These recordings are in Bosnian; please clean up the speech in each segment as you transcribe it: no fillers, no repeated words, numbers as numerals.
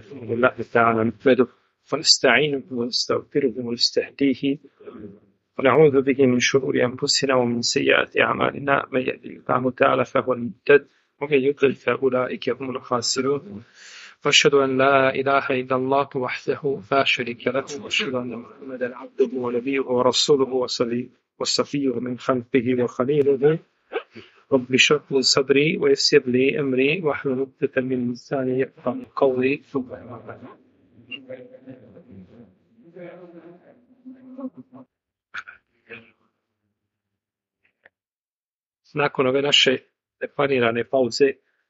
الله تعالى نحمده ونستعينه ونستغفره ونستهديه ونعوذ به من شرور أنفسنا ومن سيئات أعمالنا من يهده الله تعالى فهو المهتد ومن يضلل فأولئك هم الخاسرون وأشهد أن لا إله إلا الله وحده لا شريك له وأشهد أن محمدا عبده ونبيه ورسوله وصفيه من خلقه وخليله رب اشرح لي صدري ويسر لي أمري واحلل عقدة من لساني يفقهوا قولي. Nakon ove naše neplanirane pauze,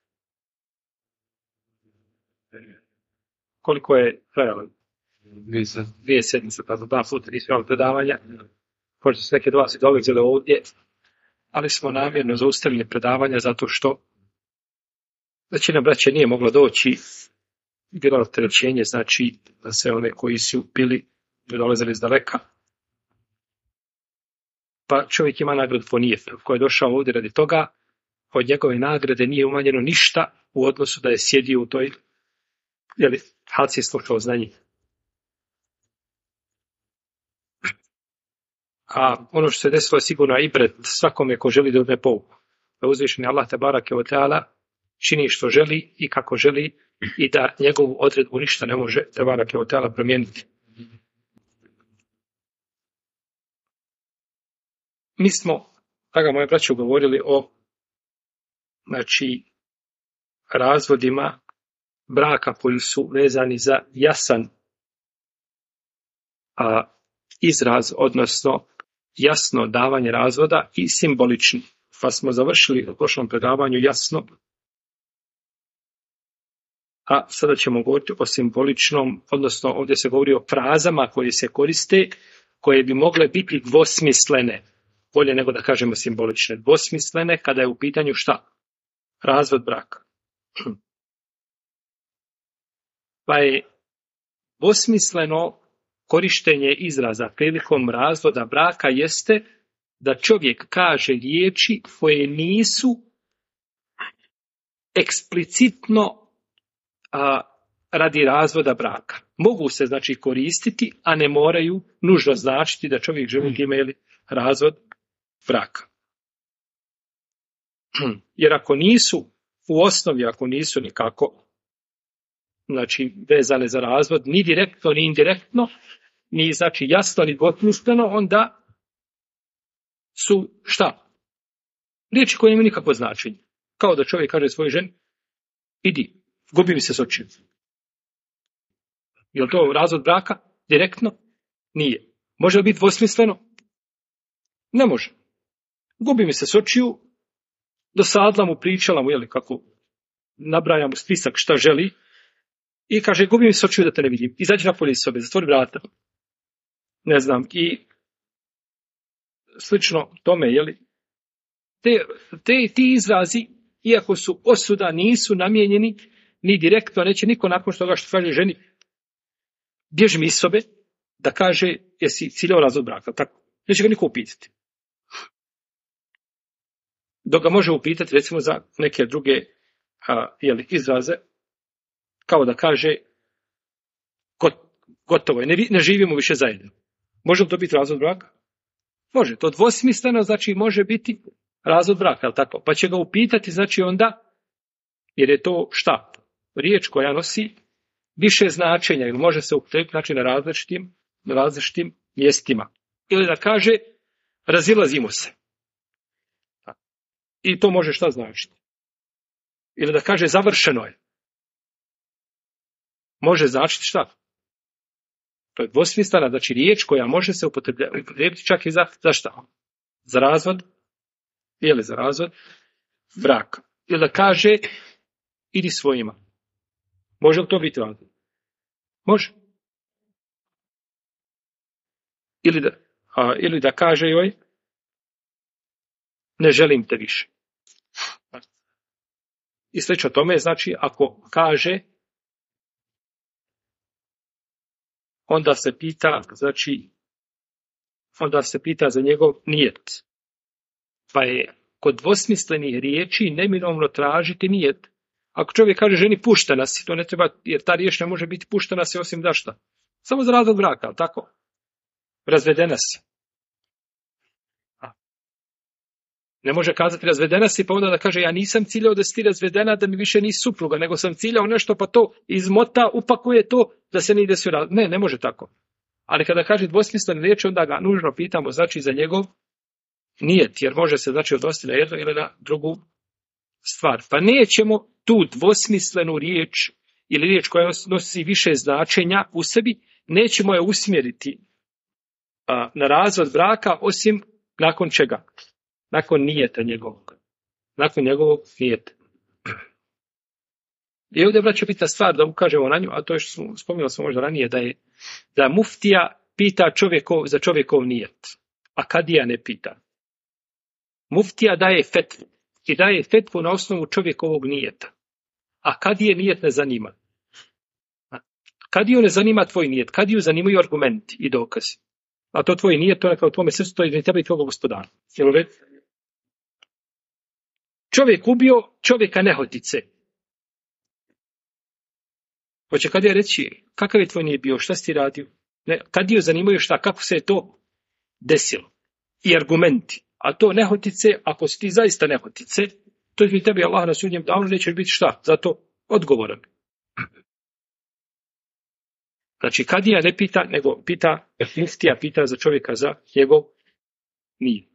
koliko je trajalo? 2 sedmice, pa za 2 puta nismo imali predavanja. Možda su neke od vas i dolazile ovdje, ali smo namjerno zaustavili predavanja zato što većina braće nije mogla doći, bilo opterećenje, znači za sve one koji su bili dolazili iz daleka. Pa čovjek ima nagradu po nijetu, koji je došao ovdje radi toga, od njegove nagrade nije umanjeno ništa u odnosu da je sjedio u toj halci i slušao znanje. A ono što se desilo je sigurno ibret svakome ko želi da uzme pouku. Da uzvišeni Allah tebareke ve teala čini što želi i kako želi i da njegovu odredbu ništa ne može tebareke ve teala promijeniti. Mi smo, draga moja braćo, govorili o razvodima braka koji su vezani za jasan izraz, odnosno jasno davanje razvoda i simbolični. Pa smo završili u prošlom predavanju jasno, a sada ćemo govoriti o simboličnom, odnosno ovdje se govori o frazama koje se koriste, koje bi mogle biti dvosmislene, bolje nego da kažemo simbolične, dvosmislene kada je u pitanju šta? Razvod braka. Pa je dvosmisleno korištenje izraza prilikom razvoda braka jeste da čovjek kaže riječi koje nisu eksplicitno radi razvoda braka. Mogu se znači koristiti, a ne moraju nužno značiti da čovjek želi imati razvod braka. Jer ako nisu u osnovi, ako nisu nikako znači vezane za razvod, ni direktno, ni indirektno, ni znači jasno, ni dvosmisleno, onda su šta? Riječi koje imaju nikakvo značenje. Kao da čovjek kaže svojoj ženi, idi, gubi mi se s očiju. Je li to razvod braka? Direktno? Nije. Može li biti dvosmisleno? Ne može. Gubi mi se s očiju, dosadla mu, pričala mu, kako nabraja mu spisak šta želi, i kaže, gubi mi se očiju da te ne vidim. Izađi napolje iz sobe, zatvori vrata. Ne znam, i slično tome, ti izrazi, iako su osuda, nisu namijenjeni ni direktno, neće niko nakon toga što kaže ženi, bježi mi iz sobe, da kaže, jesi ciljao razvod braka, tako? Neće ga niko upitati. Dok ga može upitati, recimo, za neke druge izraze, kao da kaže, gotovo je, ne živimo više zajedno. Može li to biti razvod braka? Može, to dvosmisleno znači može biti razvod braka, ali tako? Pa će ga upitati, znači onda, jer je to šta? Riječ koja nosi više značenja, ili može se upotrijebiti znači na različitim mjestima. Ili da kaže, razilazimo se. I to može šta značiti? Ili da kaže, završeno je. Može značiti šta? To je dvosmislena, znači riječ koja može se upotrijebiti čak i za šta? Za razvod, ili za razvod braka. Ili da kaže, idi svojima. Može li to biti razvod? Može. Ili da kaže joj, ne želim te više. I slično tome, znači, ako kaže, onda se pita za njegov nijet. Pa je kod dvosmislenih riječi neminovno tražiti nijet. Ako čovjek kaže ženi puštena si, to ne treba, jer ta riječ ne može biti puštena si osim da šta? Samo za razlog braka, ali tako? Razvedena si. Ne može kazati razvedena si, pa onda da kaže ja nisam ciljao da si ti razvedena, da mi više nisi supruga, nego sam ciljao nešto, pa to izmota, upakuje to, da se ne desi razvod. Ne može tako. Ali kada kaže dvosmislene riječi, onda ga nužno pitamo, znači za njegov nijet, jer može se znači odnositi na jednu ili na drugu stvar. Pa nećemo tu dvosmislenu riječ ili riječ koja nosi više značenja u sebi, nećemo je usmjeriti na razvod braka, osim nakon čega? Nakon nijeta njegovog. Nakon njegovog nijeta. I ovdje vraća bitna stvar da ukažemo na nju, a to je što spominjali smo možda ranije, da muftija pita za čovjekov nijet, a kadija ne pita. Muftija daje fetvu i daje fetvu na osnovu čovjekovog nijeta, a kadije nijet ne zanima. Kadiju ne zanima tvoj nijet, kadiju zanimaju argumenti i dokazi. A to tvoj nijet, to neka u tvome srcu, to je tebe i tvojeg gospodara. Jel u redu? Čovjek ubio čovjeka nehotice. Hoće kadija reći, kakav je tvoj nijet bio, šta si ti radio? Ne, kadiju zanimaju šta, kako se je to desilo. I argumenti. A to nehotice, ako si ti zaista nehotice, to je tebi Allah na sudnjem danu, nećeš biti šta? Zato odgovoran. Znači, kadija ne pita, nego pita, muftija pita za čovjeka za njegov nijet.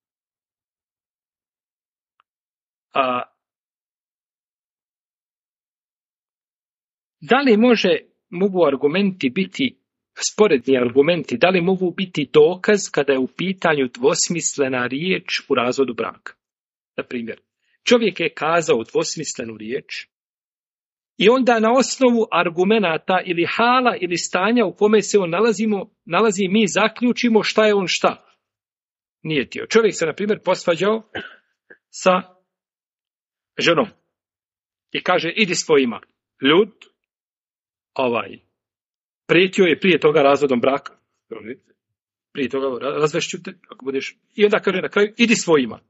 Da li mogu argumenti biti, sporedni argumenti, da li mogu biti dokaz kada je u pitanju dvosmislena riječ u razvodu braka? Na primjer, čovjek je kazao dvosmislenu riječ i onda na osnovu argumenata ili hala ili stanja u kome se on nalazi, mi zaključimo šta je on šta. Nije tio. Čovjek se, na primjer, posvađao sa ženom i kaže, idi svojima. Ljud, prijetio je prije toga razvodom braka. Prije toga razvešću te, ako budeš. I onda kaže na kraju, idi svojima.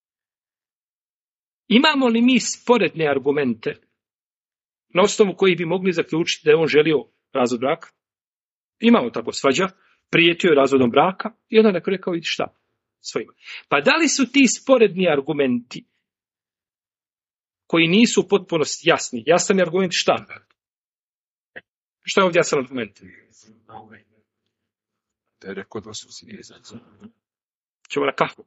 Imamo li mi sporedne argumente na osnovu koji bi mogli zaključiti da je on želio razvod braka? Imamo tako, svađa, prijetio je razvodom braka i onda na kraju rekao, idi šta? Svojima. Pa da li su ti sporedni argumenti koji nisu potpuno jasni? Jasan je argument šta? Šta je ovdje jasan argument? Da je rekao da su si Ćemo na kahvu.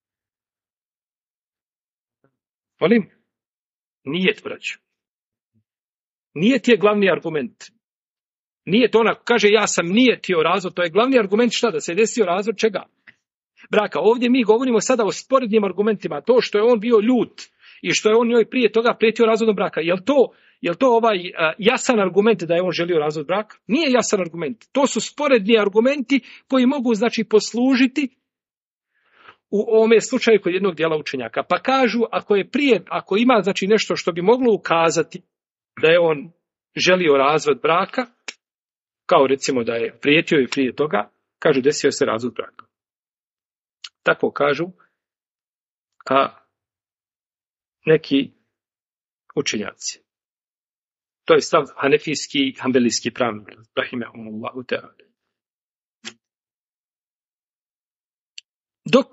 Molim? Nijet, braću. Nijet je glavni argument. Nijet onako, kaže ja sam nijetio razvod, to je glavni argument šta? Da se desio razvod čega? Braka. Ovdje mi govorimo sada o sporednim argumentima. To što je on bio ljut i što je on njoj prije toga prijetio razvodom braka. Je li to jasan argument da je on želio razvod braka? Nije jasan argument. To su sporedni argumenti koji mogu znači poslužiti u ovome slučaju kod jednog dijela učenjaka. Pa kažu ako ima znači nešto što bi moglo ukazati da je on želio razvod braka, kao recimo da je prijetio i prije toga, kažu desio se razvod braka. Tako kažu neki učenjaci. To je stav hanefijski i hanbelijski pravnik, rahimehumullahu ta'ala. Dok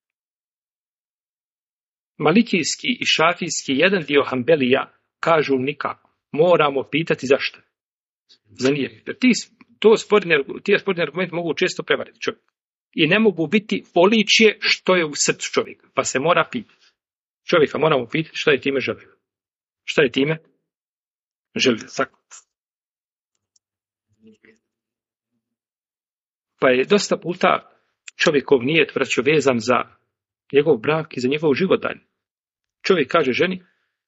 malikijski i šafijski jedan dio hanbelija kažu nikako. Moramo pitati zašto. Za nije. Jer ti sporedni argumenti mogu često prevariti čovjek. I ne mogu biti oličje što je u srcu čovjeka. Pa se mora pitati. Čovjeka moramo pitati šta je time želio. Šta je time želio. Pa je dosta puta čovjekov nijet vraćao vezan za njegov brak i za njegov život. Čovjek kaže ženi,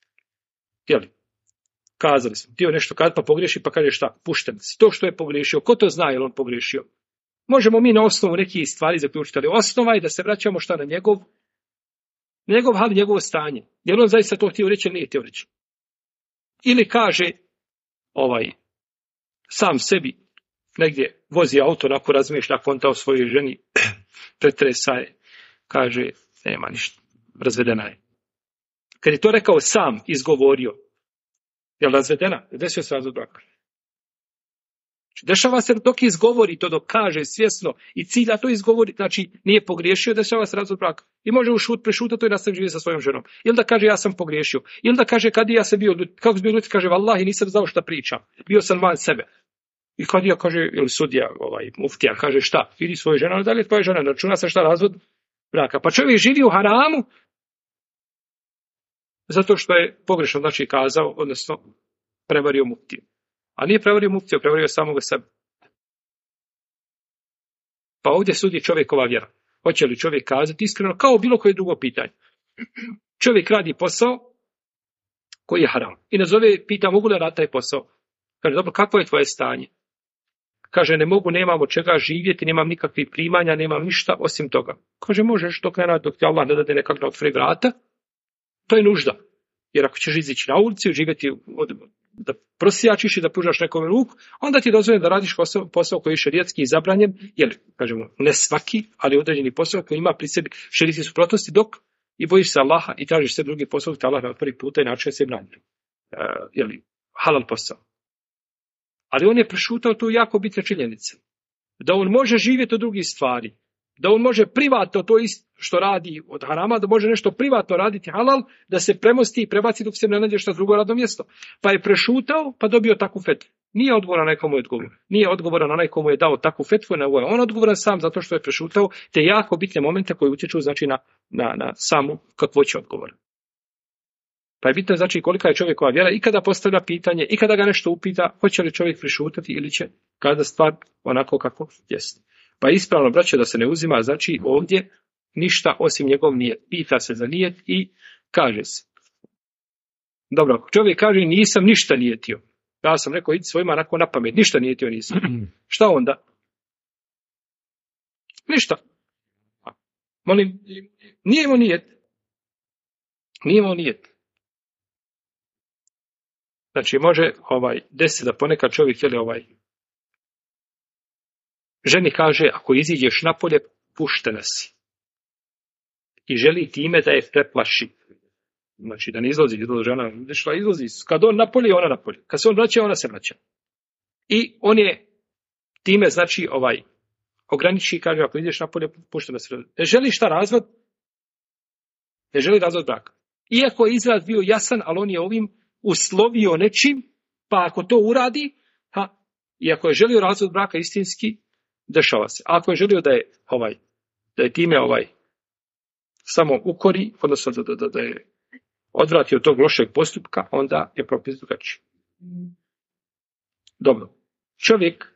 kazali smo, htio nešto kazati pa pogriješi, pa kaže šta, pušten si. To što je pogriješio, ko to zna je li on pogriješio? Možemo mi na osnovu nekih stvari zaključiti, ali osnova je da se vraćamo šta na njegov hal, njegovo stanje. Je li on zaista to htio reći ili nije htio reći? Ili kaže sam sebi negdje vozi auto, onako razmišlja, konta o svojoj ženi, pretresa je, kaže, nema ništa, razvedena je. Kad je to rekao sam, izgovorio, Je li razvedena? Desio se razvod braka. Dešava se dok izgovori to, dok kaže svjesno i cilja to izgovori, znači nije pogriješio, dešava se razvod braka. I može prešutati to i nastaviti živjeti sa svojom ženom. Ili da kaže ja sam pogriješio. Ili da kaže kad ja sam bio, kako sam bio ljudi, kaže vallahi nisam znao šta pričam. Bio sam van sebe. I kad ja kaže, ili sudija, muftija, kaže šta? Vidi svoju ženu, ali da li je tvoja žena? Računa se šta razvod braka. Pa čovjek živi u haramu zato što je pogrešno, znači kazao, odnosno prevario muftiju. A nije prevario muftiju, prevario samoga sebe. Pa ovdje sudi čovjekova vjera. Hoće li čovjek kazati iskreno kao bilo koje drugo pitanje? Čovjek radi posao koji je haram. I nazove, pita, mogu li raditi taj posao? Kaže, dobro, kakvo je tvoje stanje? Kaže, ne mogu, nemam od čega živjeti, nemam nikakvih primanja, nemam ništa osim toga. Kaže, možeš dok ne radi, dok ti Allah ne dade nekak na otvori vrata, to je nužda. Jer ako ćeš izići na ulicu, živjeti da prosijačiš i da pružaš nekome ruku, onda ti dozvoljeno da radiš posao koji je šerijatski i zabranjen, jer, kažemo, ne svaki, ali određeni posao koji ima pri sebi šerijatske suprotnosti, dok i bojiš se Allaha i tražiš sve drugi posao, te Allah na prvi puta i način se braniti. Halal posao. Ali on je prešutao tu jako bitne činjenice. Da on može živjeti od drugih stvari. Da on može privatno to isto što radi od harama, da može nešto privatno raditi halal, da se premosti i prebaci dok se ne nađe što drugo radno mjesto. Pa je prešutao, pa dobio takvu fetvu. Nije odgovoran onaj komu je odgovor. Nije odgovoran onaj komu je dao takvu fetvu, nego je on odgovoran sam zato što je prešutao te jako bitne momente koji utječu znači na samu kakvoću odgovora. Pa je bitno znači kolika je čovjekova vjera i kada postavlja pitanje i kada ga nešto upita, hoće li čovjek prešutati ili će kada stvar onako kako jeste. Pa ispravno, braće, da se ne uzima, znači ovdje ništa osim njegov nijet. Pita se za nijet i kaže se. Dobro, ako čovjek kaže nisam ništa nijetio. Ja sam rekao, idi svojima onako na pamet, ništa nijetio nisam. Šta onda? Ništa. Molim, nije imao nijet. Nije imao nijet. Znači može desiti da ponekad čovjek ženi kaže, ako iziđeš napolje, puštena si. I želi time da je preplaši. Znači da ne izlazi, žena izlazi. Kad on napolje, ona napolje. Kad se on vraća, ona se vraća. I on je time, znači, ograniči, kaže, ako ideš napolje, puštena si. Ne želi šta razvod? Ne želi razvod braka. Iako je izraz bio jasan, ali on je ovim uslovio nečim, pa ako to uradi, i ako je želio razvod braka istinski, dešava se. A ako je želio da je time samo ukori, odnosno da je odvrati od tog lošeg postupka, onda je propis drugačiji. Dobro. Čovjek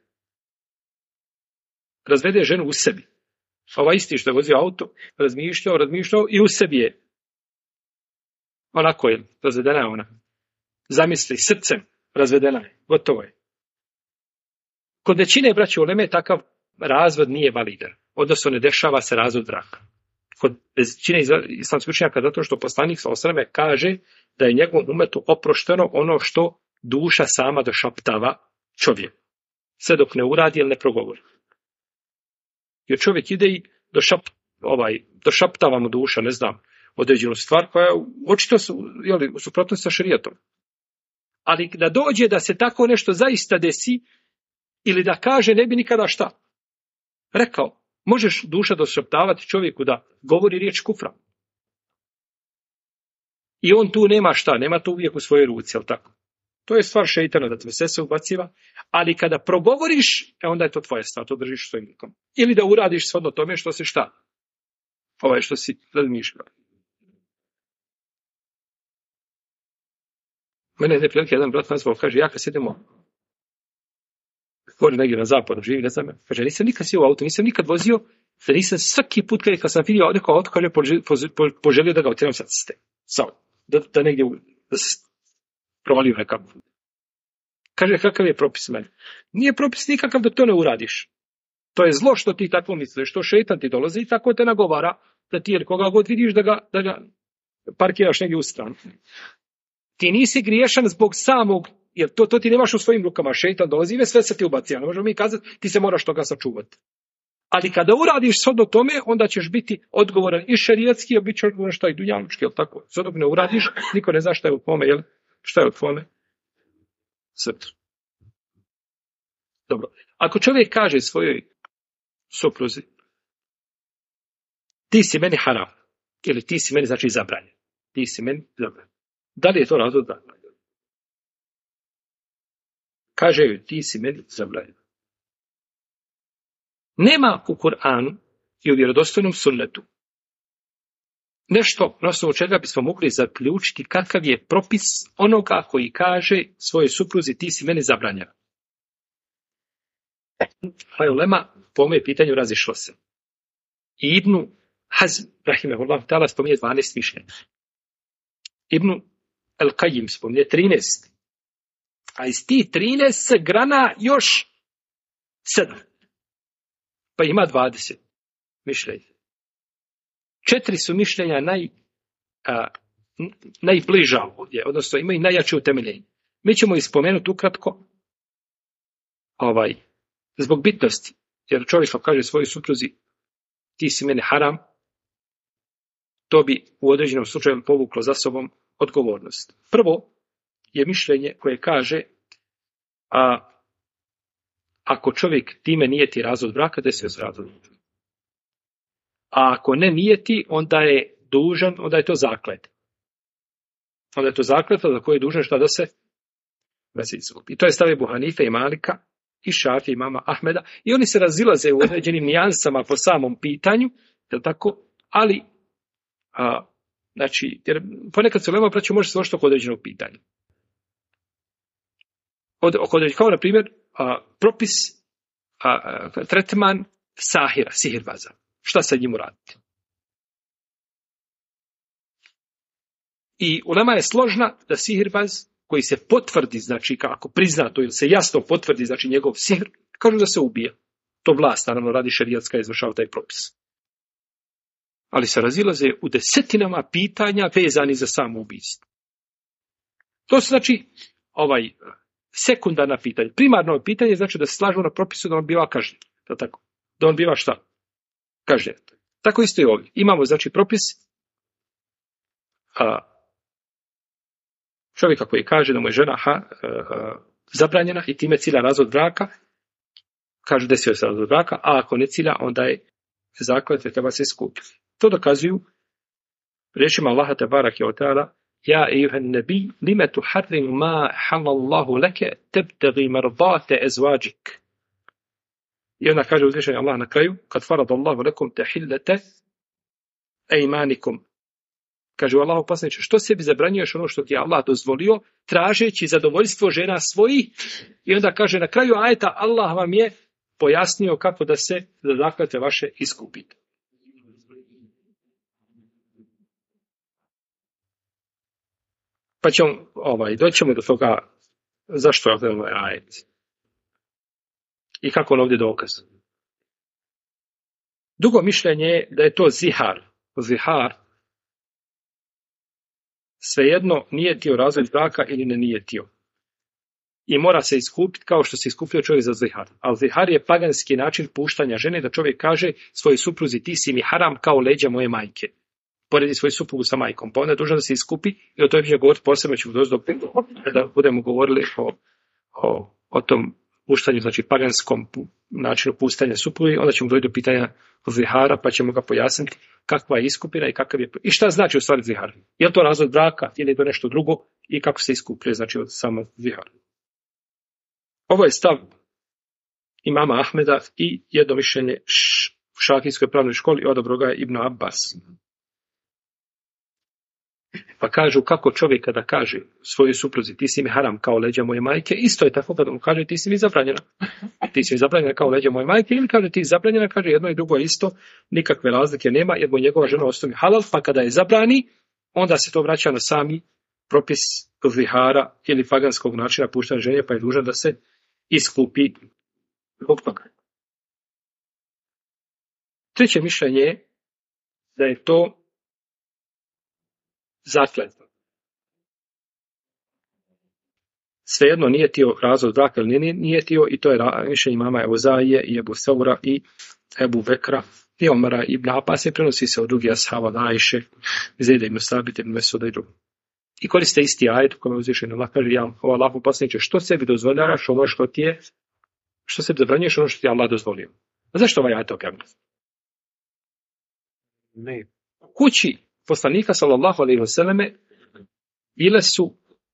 razvede ženu u sebi. Isti što je vozio auto, razmišljao i u sebi je. Onako je, razvedena je ona. Zamisli, srcem razvedena je. Gotovo je. Kod većine braće uleme takav razvod nije validan. Odnosno ne dešava se razvod braka. Kod većine islamskih učenjaka zato što poslanik sallallahu alejhi ve sellem kaže da je njegovom umetu oprošteno ono što duša sama došaptava čovjek. Sve dok ne uradi ili ne progovori. Jer čovjek ide i došaptava mu duša, ne znam, određenu stvar koja očito su u suprotnosti sa šerijatom. Ali da dođe da se tako nešto zaista desi ili da kaže ne bi nikada šta rekao. Možeš duša došaptavati čovjeku da govori riječ kufra. I on tu nema šta, nema to uvijek u svojoj ruci, jel tako? To je stvar šeitana da te se ubaciva, ali kada progovoriš, onda je to tvoja stvar, to držiš svojim rukom. Ili da uradiš shodno tome što si šta? Što si razmišljao. Mene je neprilike jedan brat nazvao, kaže, ja kad sedemo gore negdje na zapadu, živi, ne znam, kaže, nisam nikad sio u auto, nisam nikad vozio, da nisam svaki put kad sam vidio neko auto, kaže, poželio da ga otjeram sa ceste. Da negdje da se provalio nekako. Kaže, kakav je propis meni? Nije propis nikakav da to ne uradiš. To je zlo što ti tako misliš, što šeitan ti dolazi i tako te nagovara da ti, jer koga god vidiš da ga parkiraš negdje u stranu. Ti nisi griješan zbog samog, jer to ti nemaš u svojim rukama, šeitan dolazi i sve se ti ubacija. Ne možemo mi kazati, ti se moraš toga sačuvati. Ali kada uradiš shodno tome, onda ćeš biti odgovoran i šerijatski, a bit će odgovoran šta i dunjalučki, jel tako? Sve dok ne uradiš, niko ne zna šta je u tvome, jel? Šta je u tvome Srcu. Dobro. Ako čovjek kaže svojoj supruzi, ti si meni haram, ili ti si meni, znači, zabranjen. Ti si meni zabranjen. Da li je to razlog da? Kaže joj, ti si meni zabranjen. Nema u Kur'anu i u vjerodostojnom sunnetu nešto na osnovu čega bismo mogli zaključiti kakav je propis onoga koji kaže svojoj supruzi, ti si meni zabranjen. Pa je ulema po ovome pitanju razišlo se. I Ibnu Hazm, rahimehullah ta'ala, spominje 12 mišljenja. Ibnu El-Kajim spominje 13. A iz tih 13 grana još 7. Pa ima 20 mišljenja. 4 su mišljenja najbliža ovdje, odnosno imaju najjače utemeljenje. Mi ćemo ih spomenuti ukratko zbog bitnosti. Jer čovjek kaže svojoj supruzi, ti si mene haram, to bi u određenom slučaju povuklo za sobom odgovornost. Prvo je mišljenje koje kaže, ako čovjek time nijeti razvod braka, desio se razvod braka. A ako ne nijeti, onda je dužan, onda je to zaklet. Onda je to zakletva za koje je dužan šta da se izgubi. I to je stav Ebu Hanife i Malika i Šafije i mama Ahmeda. I oni se razilaze u određenim nijansama po samom pitanju, jel tako? Ali, znači, jer ponekad se ulema praći može se doći oko određenog pitanja. Kao na primjer, propis, tretman sahira, sihirbaza. Šta sa njim uraditi? I ulema je složna da sihirbaz koji se potvrdi, znači kako priznato ili se jasno potvrdi, znači njegov sihr, kažu da se ubija. To vlast, naravno, radi šerijatska, izvršava taj propis. Ali se razilaze u desetinama pitanja vezani za samo ubijstvo. To su, znači, sekundarna pitanja. Primarno pitanje znači da se slažu na propisu da on biva kažnjen. Da on biva šta? Kažnjen. Tako isto i ovdje. Imamo, znači, propis čovjeka koji kaže da mu je žena zabranjena i time cilja razvod braka, kaže desio se razvod braka, a ako ne cilja, onda je zakletve, treba se skupiti. To dokazuju riječima Allaha tebarake ve taala: Ja ejuhan nabi, lima tuharrimu ma halallahu leke tebtagi mardate ezvađik. I onda kaže uzvišeni Allah na kraju: Kad farad Allahu lekum tehillete ejmanikum. Kaže u Allahu poslaniče, što sebi zabranjuješ ono što ti je Allah dozvolio, tražeći zadovoljstvo žena svojih? I onda kaže na kraju ajeta, Allah vam je pojasnio kako da se za zakletve vaše iskupite. Pa ćemo, doćemo do toga zašto je ovaj ajet i kako on ovdje dokaz. Drugo mišljenje je da je to zihar. Zihar svejedno nijetio razvod braka ili ne nijetio. I mora se iskupiti kao što se iskupio čovjek za zihar. Ali zihar je paganski način puštanja žene da čovjek kaže svojoj supruzi, ti si mi haram kao leđa moje majke. Poredi svoju suprugu sa majkom. Pa onda je dužan da se iskupi i o tome ćemo govoriti posebno, ćemo doći kada budemo govorili o tom puštanju, znači paganskom načinu pustanja supruge, onda ćemo doći do pitanja zihara, pa ćemo ga pojasniti kakva je iskupina i kakav je, i šta znači u stvari zihar. Je li to razvod braka ili je to nešto drugo i kako se iskupuje, znači od samo zihara. Ovo je stav imama Ahmeda i jedno mišljenje u šafijskoj pravnoj školi odabro ga je Ibn Abbas. Pa kažu kako čovjek kada kaže svojoj supruzi ti si mi haram kao leđa moje majke, isto je tako kada mu kaže ti si mi zabranjena. Ti si mi zabranjena kao leđa moje majke, ili kaže ti si zabranjena, kaže jedno i drugo je isto, nikakve razlike nema jer mu njegova žena ostaje halal, pa kada je zabrani, onda se to vraća na sami propis zihara ili paganskog načina puštanja žene, pa je dužan da se iskupi zbog toga. Treće mišljenje je da je to zakletva. Svejedno nije tio razvod braka ili nije tio, i to je mišljenje imama Euzaije i Ebu Saura i Ebu Bekra i Omara i Ibn Abbas, i prenosi se od drugih ashaba, Ajše, Zejda ibn Sabit ibn Mesuda i drugi. I koriste isti ajet u kome je uzvišen Allah kaže, ja, o Allahu poslaniče, što sebi dozvoljavaš ono što ti je, što sebi zabranjuješ ono što ti je Allah dozvolio. A zašto ovaj ajet objavljen? Ne. Kući poslanika sallallahu alejhi ve selleme bile su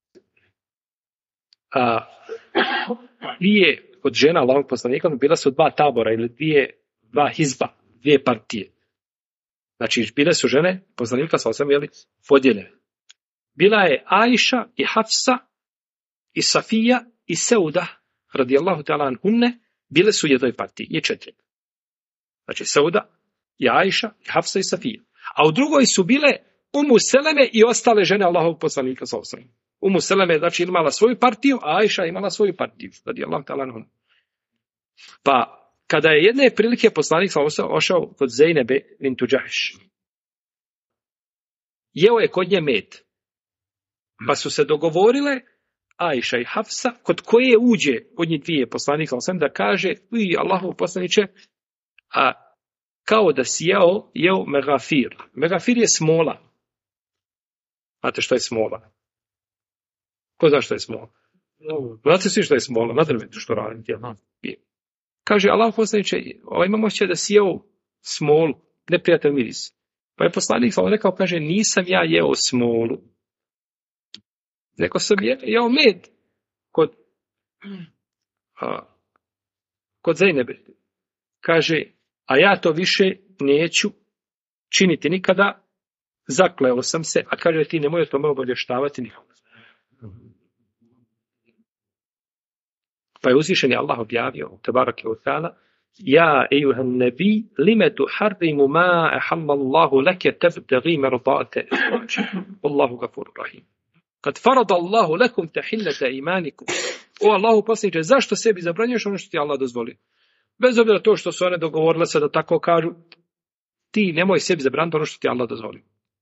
dvije od žena Allahovog poslanika, bila su dva tabora ili dva hizba, dvije partije. Znači, bile su žene poslanika sallallahu alejhi ve selleme podijeljene. Bila je Ajša i Hafsa i Safija i Seuda radijallahu ta'ala anhunne, bile su u jednoj partiji, i četiri. Znači, Seuda i Ajša i Hafsa i Safija. A u drugoj su bile Umu Seleme i ostale žene Allahovog poslanika sallallahu alejhi ve selleme. Umu Seleme znači imala svoju partiju, a Ajša imala svoju partiju radijallahu ta'ala anhunne. Pa kada je jedne prilike poslanik sallallahu alejhi ve selleme ošao kod Zejnebe bintu Džahš, jeo je kod nje med. Pa su se dogovorile Ajša i Hafsa, kod koje uđe od njih dvije poslanik sallallahu alejhi ve selleme da kaže, vi Allahov poslaniče, a kao da si jeo megafir. Megafir je smola. Znate što je smola? Ko zna što je smola? Znate svi što je smola? Na drvetu što radite. Kaže, Allah poslaniče, imam osjećaj da si jeo smolu, neprijatan miris. Pa je poslanik rekao, kaže, nisam ja jeo smolu. Neko sam jeo med kod Zejnebe. Kaže, a ja to više neću činiti nikada, zakleo sam se, a kaže, ti nemoj o tome obavještavati nikog. Pa je uzvišeni Allah objavio, tebarake u ta'ala, ja ejuhan nebi, lime tuharrimu ma ahallallahu leke tebtegi merdate. Allahu gafuru rahim. Kad farada Allahu lekum tahillata imanikum. O Allahu poslaniče, zašto sebi zabranjuješ ono što ti Allah dozvolio? Bez obzira to što su one dogovorile se da tako kažu, ti nemoj sebi zabraniti ono što ti Allah dozvolio.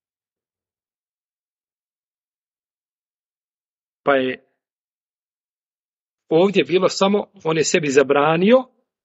Pa je ovdje bilo samo, on je sebi zabranio,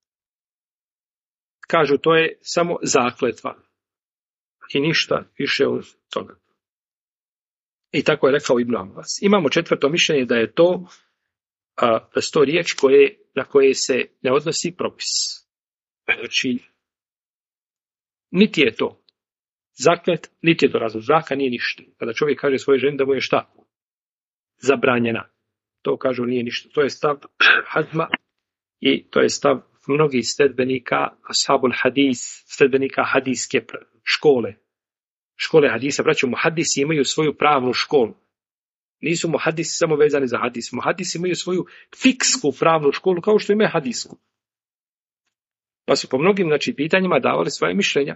kažu to je samo zakletva. I ništa više od toga. I tako je rekao Ibn Abbas. Imamo četvrto mišljenje da je to riječ na koje se ne odnosi propis. Znači, niti je to zaklet, niti je to razlog braka, nije ništa. Kada čovjek kaže svojoj ženi da mu je šta? Zabranjena. To kažu nije ništa. To je stav Hazma i to je stav mnogih sledbenika ashabul hadis, sledbenika hadiske škole. Škole hadisa, braćo, muhadisi imaju svoju pravnu školu. Nisu muhadisi samo vezani za hadis. Muhadisi imaju svoju fiksku pravnu školu kao što imaju hadisku. Pa su po mnogim pitanjima davali svoje mišljenja.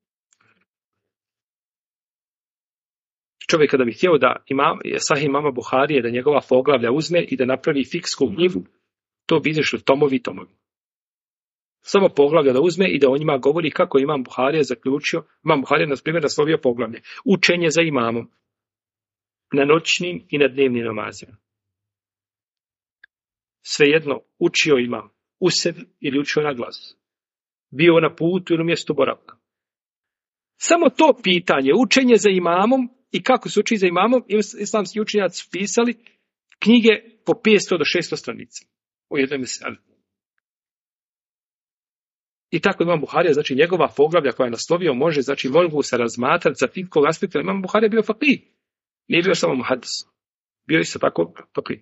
Čovjek kada bi htio da Sahih imama Buharije, da njegova poglavlja uzme i da napravi fiksku knjigu, to bi izašli tomovi. Samo poglavlja da uzme i da o njima govori kako imam Buharija zaključio. Imam Buharija, na primjer, naslovio poglavlje. Učenje za imamom. Na noćnim i na dnevnim namazima. Svejedno, učio imam u sebi ili učio na glas. Bio na putu ili u mjestu boravka. Samo to pitanje, učenje za imamom i kako se uči za imamom, islamski učenjaci pisali knjige po 500 do 600 stranica. U jednoj meseli. I tako imam Buharija, znači njegova poglavlja koja je naslovio može, znači mogu se razmatrati za fikskog aspekta. Imam Buharija bio fakih. Nije bio samo muhadis. Bio isto tako fakih.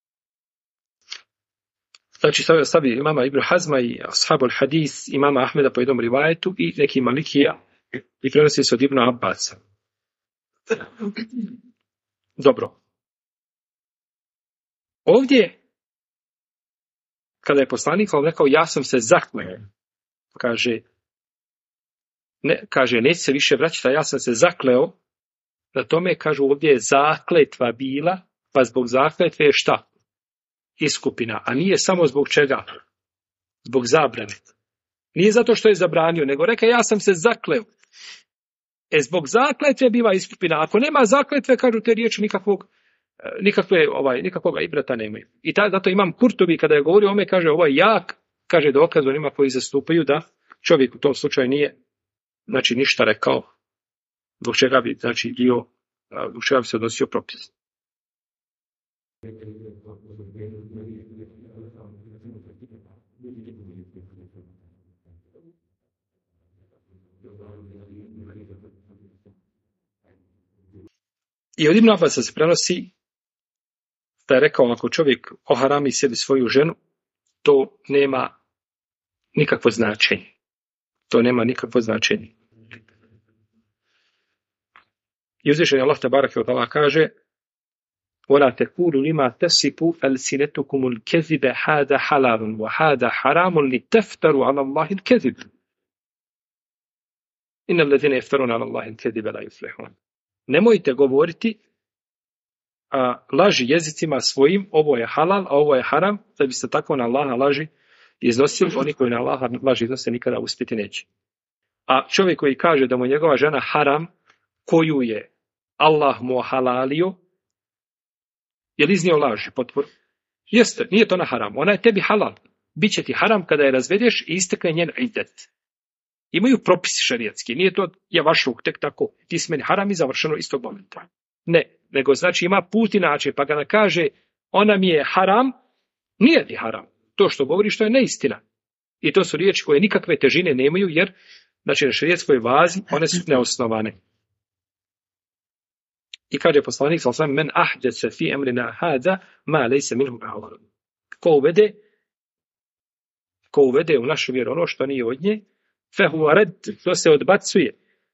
Znači stavi imama Ibn Hazma i ashabul hadis, imama Ahmeda po jednom rivajetu i neki Malikija i prenosi se od Ibn Abbasa. Dobro. Ovdje, kada je poslanik rekao, ja sam se zakleo, kaže, neće se više vraćati, a ja sam se zakleo, na tome, kažu, ovdje je zakletva bila, pa zbog zakletve je šta? Iskupina, a nije samo zbog čega? Zbog zabrane. Nije zato što je zabranio, nego reka, ja sam se zakleo. Zbog zakletve biva iskupina. Ako nema zakletve, kažu te riječi, nikakvog ibrata nemaju. I zato imam Kurtubi, kada je govorio ome, kaže, ovo je jak, kaže dokaz onima koji zastupaju da čovjek u tom slučaju nije, znači, ništa rekao, zbog čega bi, znači, zbog čega bi se odnosio propis. I od Ibn Abasa se prenosi da je rekao, ako čovjek oharami sebi svoju ženu, to nema nikakvo značenje. To nema nikakvo značenje. I uzvišeni Allah tebareke ve teala kaže: وَلَا تَقُولُوا لِمَا تَصِفُ أَلْسِنَتُكُمُ الْكَذِبَ هَذَا حَلَالٌ وَهَذَا حَرَامٌ لِتَفْتَرُوا عَلَى اللَّهِ الْكَذِبَ إِنَّ الَّذِينَ يَفْتَرُونَ عَلَى اللَّهِ الْكَذِبَ لَا يُفْلِحُونَ. Nemojte govoriti laži jezicima svojim, ovo je halal, a ovo je haram, da biste tako na Allaha laži iznosili. Oni koji na Allaha laži iznose nikada uspjeti neće. A čovjek koji kaže da mu je njegova žena haram, koju je Allah mu halalio, je li iznio laži, potporu? Jeste, nije to na haram, ona je tebi halal. Biće ti haram kada je razvedeš i istekne njen idet. Imaju propisi šarijatski, nije to javašluk, tek tako, ti si meni haram i završeno istog momenta. Ne, nego znači ima put i način, pa kada kaže ona mi je haram, nije ti haram. To što govoriš, to je neistina. I to su riječi koje nikakve težine nemaju, jer znači na šarijatskoj vazi one su neosnovane. I kaže poslanik sallallahu alejhi ve sellem: men ahdatha fi amrina hada ma laysa minhu fa'al. Ko uvede u našu vjeru ono što nije od nje, fehu red, to se odbacuje.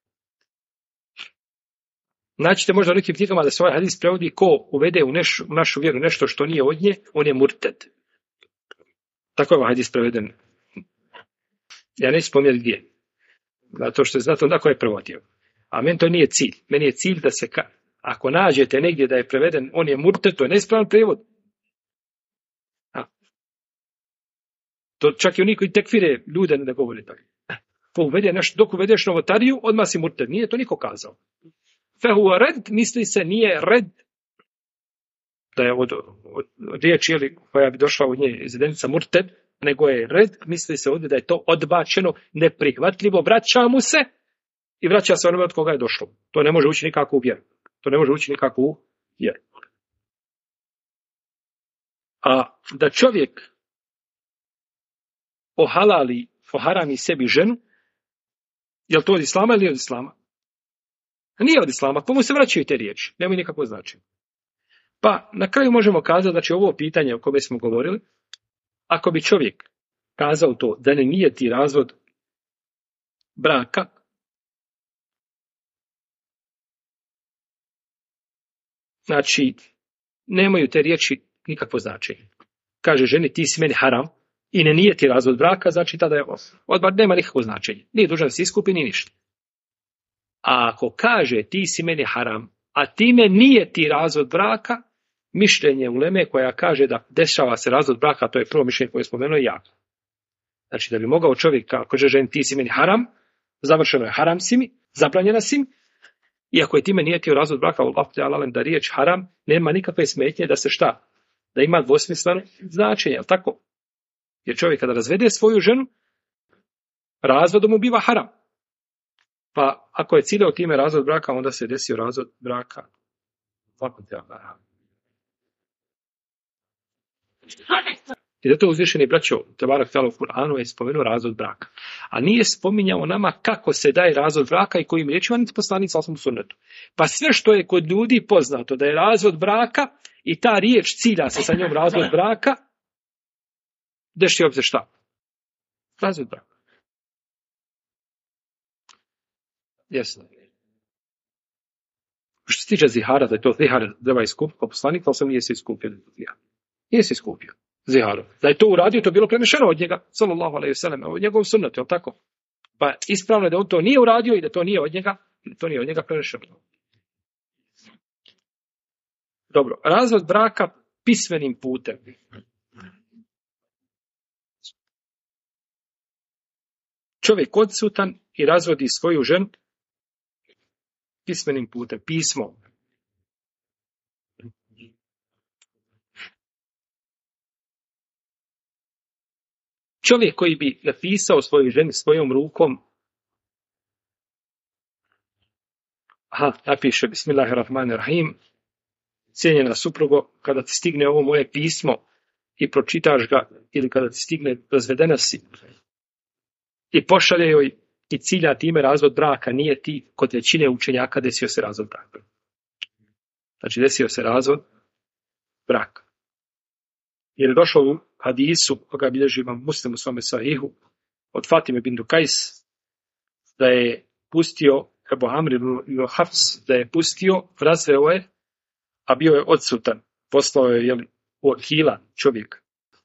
Naćite možda u nekim knjigama da se ovaj hadis prevodi: ko uvede u našu vjeru nešto što nije od nje, on je murted. Tako je ovaj hadis preveden. Ja neću spominjati gdje. Zato što je znate onda ko je prevodio. A meni to nije cilj. Meni je cilj da se, ako nađete negdje da je preveden, on je murted, to je neispravan prevod. To čak i oni koji tekfire ljude ne govore tako. Dok uvedeš novotariju, odmah si murted. Nije to niko kazao. Fehu red, misli se, nije red, da je od riječi koja bi došla u nje izvedenica murted, nego je red, misli se ovdje da je to odbačeno, neprihvatljivo, vraća mu se i vraća se onome od koga je došlo. To ne može ući nikako u vjeru. A da čovjek oharami sebi ženu, je li to od islama ili od islama? Nije od islama, pa mu se vraćaju te riječi, nemaju nikakvo značenje. Pa na kraju možemo kazati, znači ovo pitanje o kome smo govorili, ako bi čovjek kazao to da ne nijeti razvod braka, znači nemaju te riječi nikakvo značenje. Kaže ženi ti si meni haram i ne nijeti razvod braka, znači tada je odbar nema nikakvo značenje. Nije dužan se iskupi ni ništa. A ako kaže ti si meni haram, a time nijeti razvod braka, mišljenje uleme koja kaže da dešava se razvod braka, to je prvo mišljenje koje je spomenuo jako. Znači da bi mogao čovjek, ako kaže ženi ti si meni haram, završeno je haram si mi, zabranjena si mi, i ako je time nijetio razvod braka, da riječ haram, nema nikakve smetnje da se šta? Da ima dvosmisleno značenje, jel tako? Jer čovjek kada razvede svoju ženu, razvodom mu biva haram. Pa ako je ciljao time razvod braka, onda se desio razvod braka. I zato uzvišeni braćo Tebarak Teala u Kur'anu je spomenuo razvod braka. A nije spominjao nama kako se daje razvod braka i kojim riječima niti poslanik sallallahu alejhi ve sellem sunnetu. Pa sve što je kod ljudi poznato da je razvod braka i ta riječ cilja se sa njom razvod braka, dešava se šta? Razvod braka. Jasno. Što se tiče zihara, da je to zihar treba iskupiti, pa poslanik sallallahu alejhi ve sellem nije se iskupio. Nije se iskupio ziharom. Da je to uradio, to je bilo prenešeno od njega, sallallahu alejhi ve sellem, od njegovom sunnetu, je li tako? Pa ispravno je da on to nije uradio i da to nije od njega prenešeno. Dobro, razvod braka pismenim putem. Čovjek odsutan i razvodi svoju ženu pismenim putem, pismom. Čovjek koji bi napisao svojoj ženi svojom rukom, napiše Bismillahirrahmanirrahim, cijenjena suprugo, kada ti stigne ovo moje pismo i pročitaš ga, ili kada ti stigne razvedena si i pošalje joj i cilja time razvod braka, nije ti kod većine učenjaka desio se razvod braka. Znači desio se razvod braka. Jer je došlo u hadisu, koga bilježi Imam Muslim u svome sahihu, od Fatime bintu Kajs, da je pustio Ebu Amr ibn Hafs, da je pustio, razveo je, a bio je odsutan. Poslao je wakila čovjek.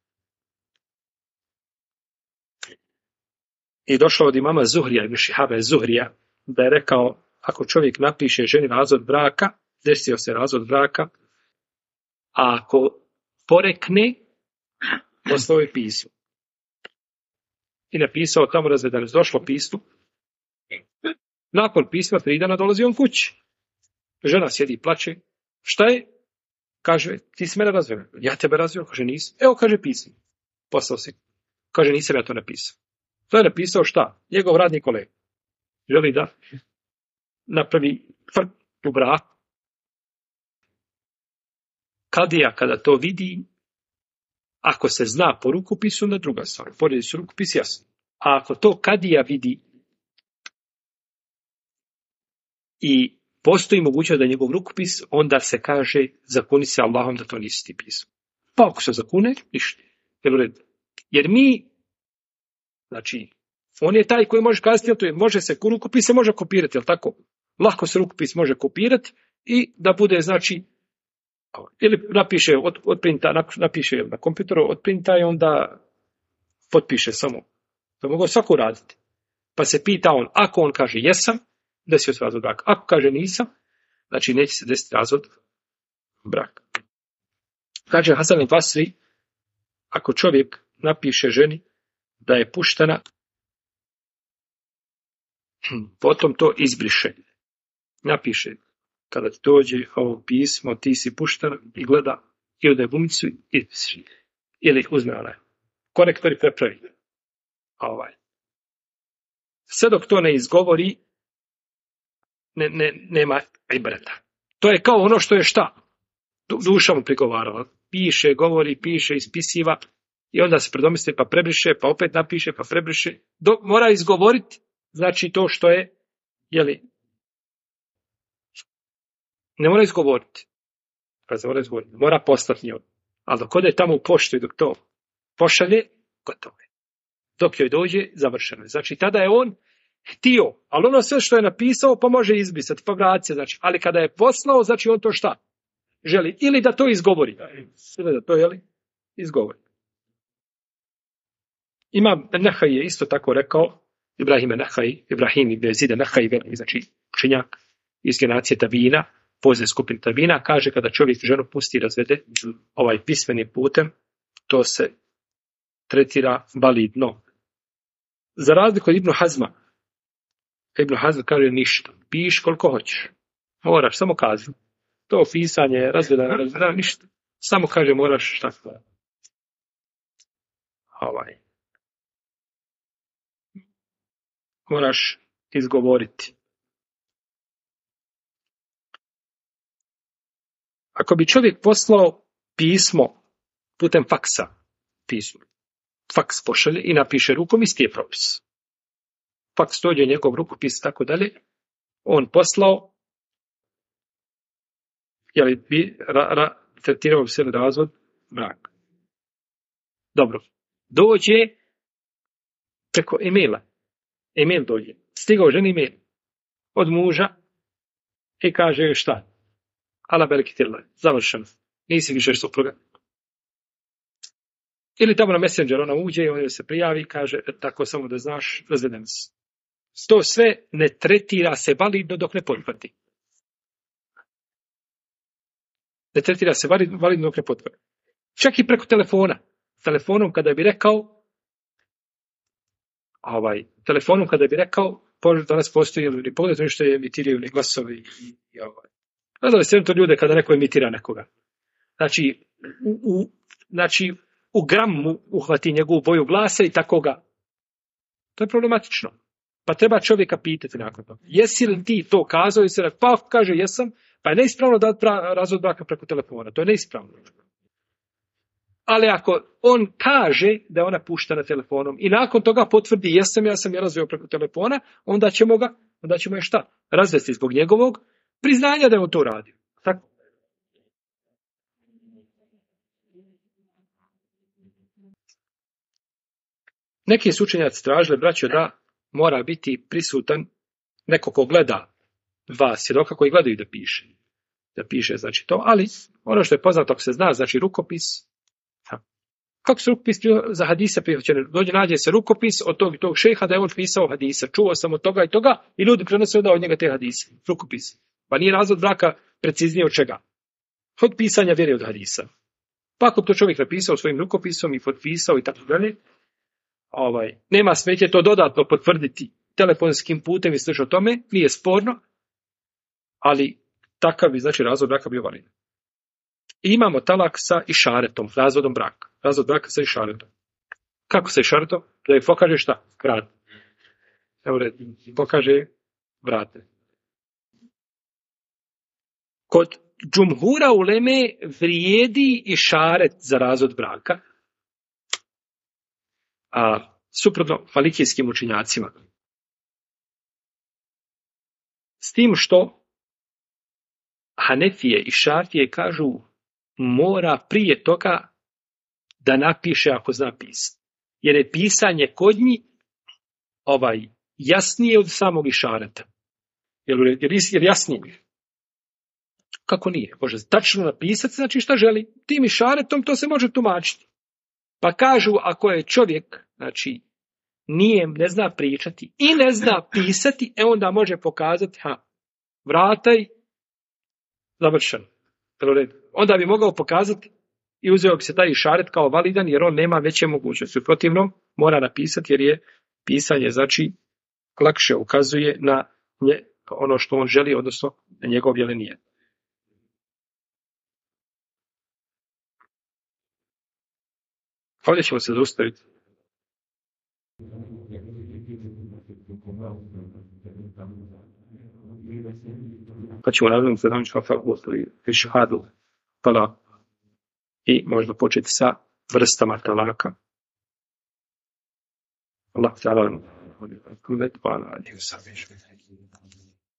I došlo od imama Zuhrija, ibn Šihabe Zuhrija, da je rekao, ako čovjek napiše ženi razvod braka, desio se razvod braka, a ako porekne, poslao je pismo. I napisao tamo razvedanost. Došlo pismo. Nakon pisma 3 dana dolazi on kući. Žena sjedi i plače. Šta je? Kaže, ti si mene razveo. Ja tebe razveo? Kaže, nisam. Evo, kaže, pismo. Poslao si. Kaže, nisam ja to napisao. To je napisao šta? Njegov radni kolega. Želi da napravi tvrt u braku. Kadija kada to vidi, ako se zna po rukopisu, onda druga stvar. Poredi su rukopis, jasno. A ako to kadija vidi i postoji mogućnost da je njegov rukopis, onda se kaže, zakuni se Allahom da to nisi ti pisao. Pa ako se zakune, ništa. Jer mi, znači, on je taj koji može kazati, to je, može se rukopis se može kopirati, jel tako? Lako se rukopis može kopirati i da bude, znači, ili napiše, napiše na kompjuteru, odprinta i onda potpiše samo. To mogu svako raditi. Pa se pita on, ako on kaže jesam, desio se razvod braka. Ako kaže nisam, znači neće se desiti razvod braka. Kaže Hasan al-Basri, ako čovjek napiše ženi da je puštena, potom to izbriše. Napiše, kada ti dođe ovo pismo, ti si puštena i gleda i ode gumicu ili uzme onaj korektor i prepravi. Sve dok to ne izgovori, nema ibreta. To je kao ono što je šta? Duša mu prigovarala. Piše, govori, piše, ispisiva i onda se predomisli pa prebriše, pa opet napiše, pa prebriše. Mora izgovoriti, znači to što je, ne mora izgovoriti. Mora poslati njoj. Ali dok ode tamo u poštu i dok to pošalje, gotovo je. Dok joj dođe, završeno je. Znači, tada je on htio, ali ono sve što je napisao, pa može izbrisati, pa vraća. Znači, ali kada je poslao, znači on to šta? Želi ili da to izgovori. Ili da to, izgovori. Imam Nehaj je isto tako rekao, Ibrahim ibn Zide Nehaj, znači učenjak iz generacije Tabina, poznate skupine Tabina, kaže kada čovjek ženu pusti i razvede pismenim putem, to se tretira validno. Za razliku od Ibn Hazma, Ibn Hazm kaže ništa, piš koliko hoćeš, moraš, samo kazi. To pisanje, razvedanje, ništa. Samo kaže moraš šta. Moraš izgovoriti. Ako bi čovjek poslao pismo putem faksa, faks pošalje i napiše rukom, isti je propis. Faks dođe njegov rukopis, tako dalje, on poslao, bi tretirao se razvod braka. Dobro. Dođe preko e-maila. E-mail dođe. Stigao ženi e-mail od muža i kaže šta? Ala bereketila, završeno. Nisi više supruga. Ili tamo na Messenger ona uđe i on se prijavi i kaže tako samo da znaš, razvedem se. To sve ne tretira se validno dok ne potvrdi. Ne tretira se validno dok ne potvrdi. Čak i preko telefona. Telefonom kada bi rekao danas postoji ili pogledajte nešto je emitiraju ili glasovi i Gledali ste to ljude kada neko emitira nekoga. Znači, u gramu uhvati njegovu boju glasa i tako ga. To je problematično. Pa treba čovjeka pitati nakon toga. Jesi li ti to kazao? Pa kaže jesam, Pa je neispravno dati razvod braka preko telefona. To je neispravno. Ali ako on kaže da je ona puštena telefonom i nakon toga potvrdi ja sam je razveo preko telefona, onda ćemo je šta? Razvesti zbog njegovog priznanja da je on to radio. Tako? Neki su učenjaci tražili, braćo, da mora biti prisutan neko ko gleda vas, svjedoka koji gledaju da piše, znači to, ali ono što je poznato, ako se zna, znači rukopis. Kako se rukopis za hadise prihvaćene? Nađe se rukopis od tog i tog šeha da je on pisao hadisa. Čuo sam od toga i toga i ljudi prenose onda od njega te hadise. Rukopis. Pa nije razvod braka preciznije od čega? Od pisanja vjere od hadisa. Pa ako to čovjek napisao svojim rukopisom i potpisao i tako dalje, nema smetnje to dodatno potvrditi telefonskim putem i slično tome, nije sporno, ali takav bi, znači, razvod braka bio validan. I imamo talak sa išaretom, razvodom braka. Razvod braka sa išaretom. Kako sa išaretom? Da je pokaže šta? Vrat. Evo red, pokaže vrate. Kod džumhura uleme vrijedi išaret za razvod braka, a suprotno malikijskim učenjacima. S tim što Hanefije i Šafije kažu mora prije toga da napiše ako zna pisati. Jer je pisanje kod njih jasnije od samog išareta. Jer jasnije. Kako nije? Može tačno napisati, znači šta želi. Tim išaretom to se može tumačiti. Pa kažu ako je čovjek, znači ne zna pričati i ne zna pisati, onda može pokazati vrataj, završeno. Onda bi mogao pokazati i uzeo bi se taj išaret kao validan jer on nema veće mogućnosti. U protivnom mora napisati jer je pisanje, znači, lakše ukazuje na ono što on želi, odnosno na njegov jelenijet. Ovdje ćemo se zaustaviti. Pa ćemo naravno za današnju fakultu i šahadu i možda početi sa vrstama talaka. Allah ta'ala